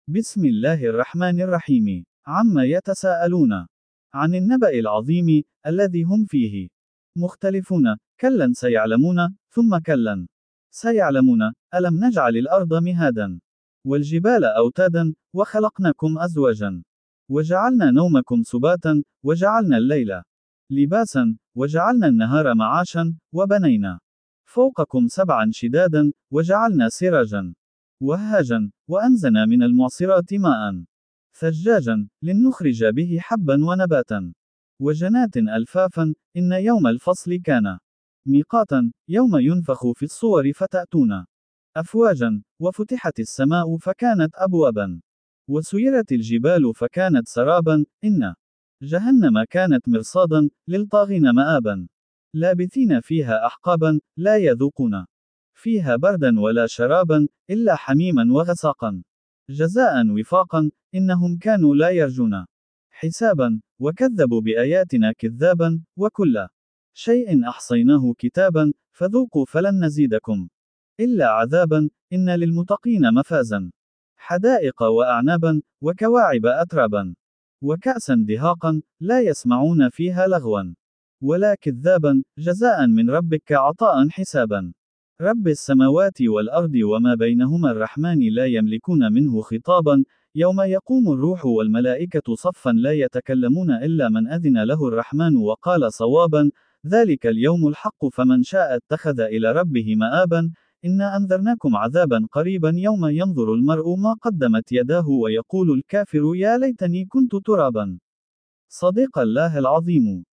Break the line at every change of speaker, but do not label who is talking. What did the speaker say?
بسم الله الرحمن الرحيم. عما يتساءلون؟ عن النبأ العظيم الذي هم فيه مختلفون. كلا سيعلمون، ثم كلا سيعلمون. ألم نجعل الأرض مهادا والجبال أوتادا وخلقناكم أزواجا وجعلنا نومكم سباتا وجعلنا الليل لباسا وجعلنا النهار معاشا وبنينا فوقكم سبعا شدادا وجعلنا سراجا وهاجا وأنزلنا من المعصرات ماء ثجاجا لنخرج به حبا ونباتا وجنات ألفافا. إن يوم الفصل كان ميقاتا، يوم ينفخ في الصور فتأتون أفواجا وفتحت السماء فكانت أبوابا وسيرت الجبال فكانت سرابا. إن جهنم كانت مرصادا للطاغين مآبا لابثين فيها أحقابا لا يذوقون فيها بردا ولا شرابا إلا حميما وغساقا جزاء وفاقا. إنهم كانوا لا يرجون حسابا وكذبوا بآياتنا كذابا وكل شيء أحصيناه كتابا فذوقوا فلن نزيدكم إلا عذابا. إن للمتقين مفازا حدائق وأعنابا وكواعب أترابا وكأسا دهاقا لا يسمعون فيها لغوا ولا كذابا جزاء من ربك عطاء حسابا. رب السماوات والأرض وما بينهما الرحمن لا يملكون منه خطابا. يوم يقوم الروح والملائكة صفا لا يتكلمون إلا من أذن له الرحمن وقال صوابا. ذلك اليوم الحق فمن شاء اتخذ إلى ربه مآبا. إنا أنذرناكم عذابا قريبا يوم ينظر المرء ما قدمت يداه ويقول الكافر يا ليتني كنت ترابا. صدق الله العظيم.